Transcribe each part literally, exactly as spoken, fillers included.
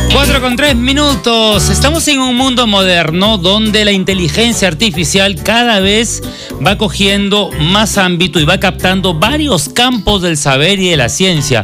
cuatro con tres minutos. Estamos en un mundo moderno donde la inteligencia artificial cada vez va cogiendo más ámbito y va captando varios campos del saber y de la ciencia.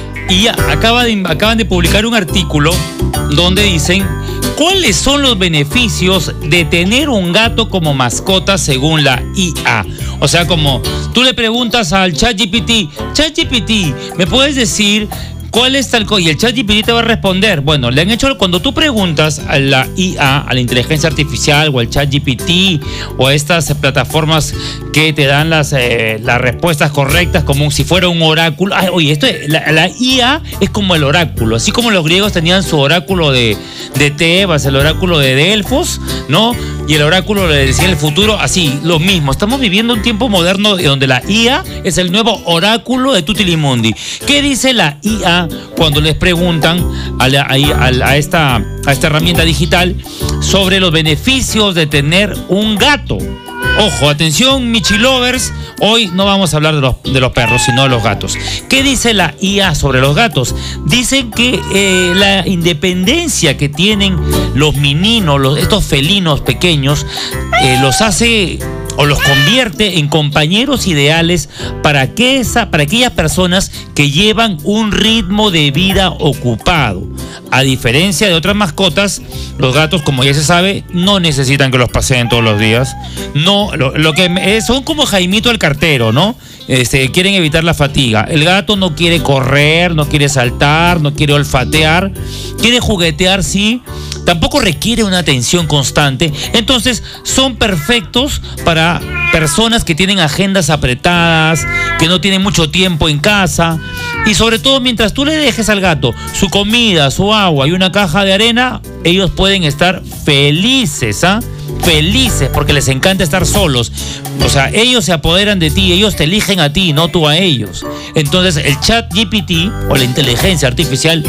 Y acaba de, acaban de publicar un artículo donde dicen cuáles son los beneficios de tener un gato como mascota según la I A. O sea, como tú le preguntas al ChatGPT, ChatGPT, ¿me puedes decir cuál es tal cosa? Y el ChatGPT te va a responder. Bueno, le han hecho, cuando tú preguntas a la I A, a la inteligencia artificial o al ChatGPT o a estas plataformas que te dan las, eh, las respuestas correctas como si fuera un oráculo. Ay, oye, esto, la, la I A es como el oráculo, así como los griegos tenían su oráculo de, de Tebas, el oráculo de Delfos, ¿no? Y el oráculo le decía el futuro, así, lo mismo. Estamos viviendo un tiempo moderno donde la I A es el nuevo oráculo de Tutilimundi. ¿Qué dice la I A cuando les preguntan a, la, a, a, esta, a esta herramienta digital sobre los beneficios de tener un gato? Ojo, atención, Michilovers, hoy no vamos a hablar de los, de los perros, sino de los gatos. ¿Qué dice la I A sobre los gatos? Dicen que eh, la independencia que tienen los mininos, los, estos felinos pequeños, eh, los hace o los convierte en compañeros ideales para, que esa, para aquellas personas que llevan un ritmo de vida ocupado. A diferencia de otras mascotas, los gatos, como ya se sabe, no necesitan que los paseen todos los días. No, lo, lo que es, son como Jaimito el cartero, ¿no? Este, quieren evitar la fatiga. El gato no quiere correr, no quiere saltar, no quiere olfatear, quiere juguetear, sí. Tampoco requiere una atención constante. Entonces son perfectos para personas que tienen agendas apretadas, que no tienen mucho tiempo en casa. Y sobre todo mientras tú le dejes al gato su comida, su agua y una caja de arena, ellos pueden estar felices, ¿ah? Felices, porque les encanta estar solos. O sea, ellos se apoderan de ti, ellos te eligen a ti, no tú a ellos. Entonces el ChatGPT o la inteligencia artificial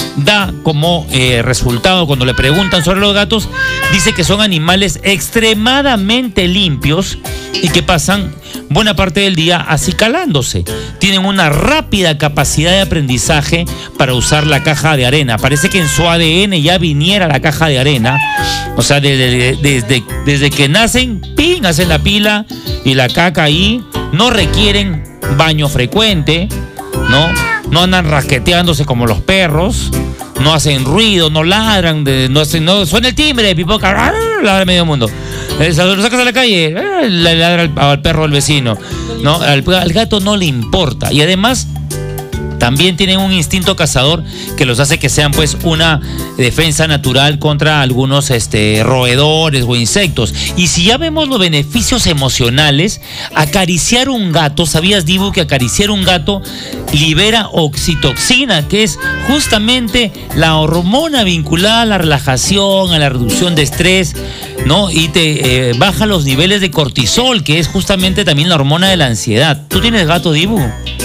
da como eh, resultado, cuando le preguntan sobre los gatos, dice que son animales extremadamente limpios y que pasan buena parte del día acicalándose. Tienen una rápida capacidad de aprendizaje para usar la caja de arena. Parece que en su A D N ya viniera la caja de arena. O sea, desde, desde, desde que nacen, ¡ping!, hacen la pila y la caca ahí. No requieren baño frecuente, ¿no? No andan rasqueteándose como los perros. No hacen ruido, no ladran, no, hacen, no suena el timbre de pipoca, ladra medio mundo. Lo sacas a la calle, le ladra al, al perro del vecino, ¿no? Al, al gato no le importa. Y además también tienen un instinto cazador que los hace que sean pues una defensa natural contra algunos este, roedores o insectos. Y si ya vemos los beneficios emocionales, acariciar un gato, ¿sabías, Dibu, que acariciar un gato libera oxitocina, que es justamente la hormona vinculada a la relajación, a la reducción de estrés, ¿no? Y te eh, baja los niveles de cortisol, que es justamente también la hormona de la ansiedad. ¿Tú tienes gato, Dibu?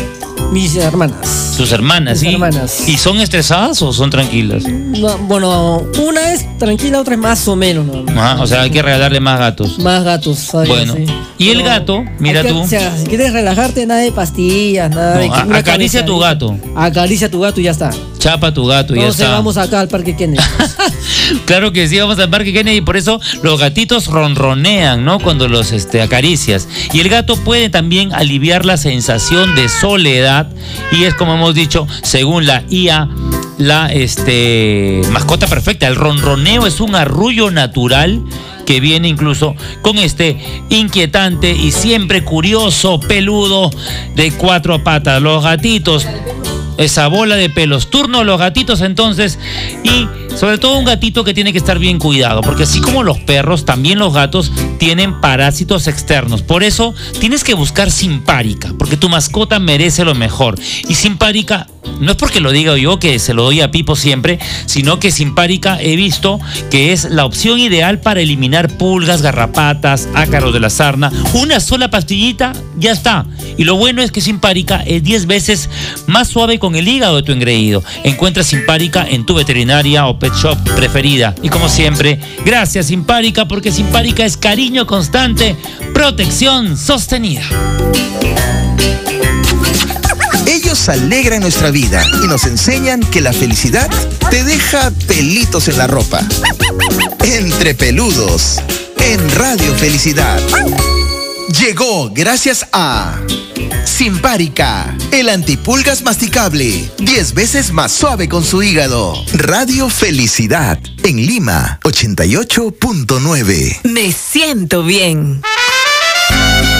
Mis hermanas. Tus hermanas, Mis ¿sí? hermanas. ¿Y son estresadas o son tranquilas? No, bueno, una es tranquila, otra es más o menos, ¿no? Ah, o sea, hay que regalarle más gatos. Más gatos, ¿sabes? Bueno, Sí. y el Pero gato, mira que, tú. O sea, si quieres relajarte, nada de pastillas, nada No, de... a- una acaricia a tu gato. Acaricia a tu gato y ya está. Chapa a tu gato y ya Entonces está. vamos acá al Parque Kennedy. Claro que sí, vamos al Parque Kennedy y por eso los gatitos ronronean, ¿no? Cuando los este, acaricias. Y el gato puede también aliviar la sensación de soledad y es, como hemos dicho, según la I A, la este, mascota perfecta. El ronroneo es un arrullo natural que viene incluso con este inquietante y siempre curioso peludo de cuatro patas. Los gatitos, esa bola de pelos. Turno de los gatitos entonces, y sobre todo un gatito que tiene que estar bien cuidado, porque así como los perros, también los gatos tienen parásitos externos. Por eso tienes que buscar Simparica, porque tu mascota merece lo mejor. Y Simparica, no es porque lo diga yo, que se lo doy a Pipo siempre, sino que Simparica he visto que es la opción ideal para eliminar pulgas, garrapatas, ácaros de la sarna. Una sola pastillita, ya está. Y lo bueno es que Simparica es diez veces más suave con el hígado de tu engreído. Encuentra Simparica en tu veterinaria o pet shop preferida. Y como siempre, gracias Simparica, porque Simparica es cariño constante, protección sostenida. Ellos Ellos alegran nuestra vida y nos enseñan que la felicidad te deja pelitos en la ropa. Entre Peludos, en Radio Felicidad. Llegó gracias a Simpárica, el antipulgas masticable, diez veces más suave con su hígado. Radio Felicidad, en Lima, ochenta y ocho punto nueve. Me siento bien.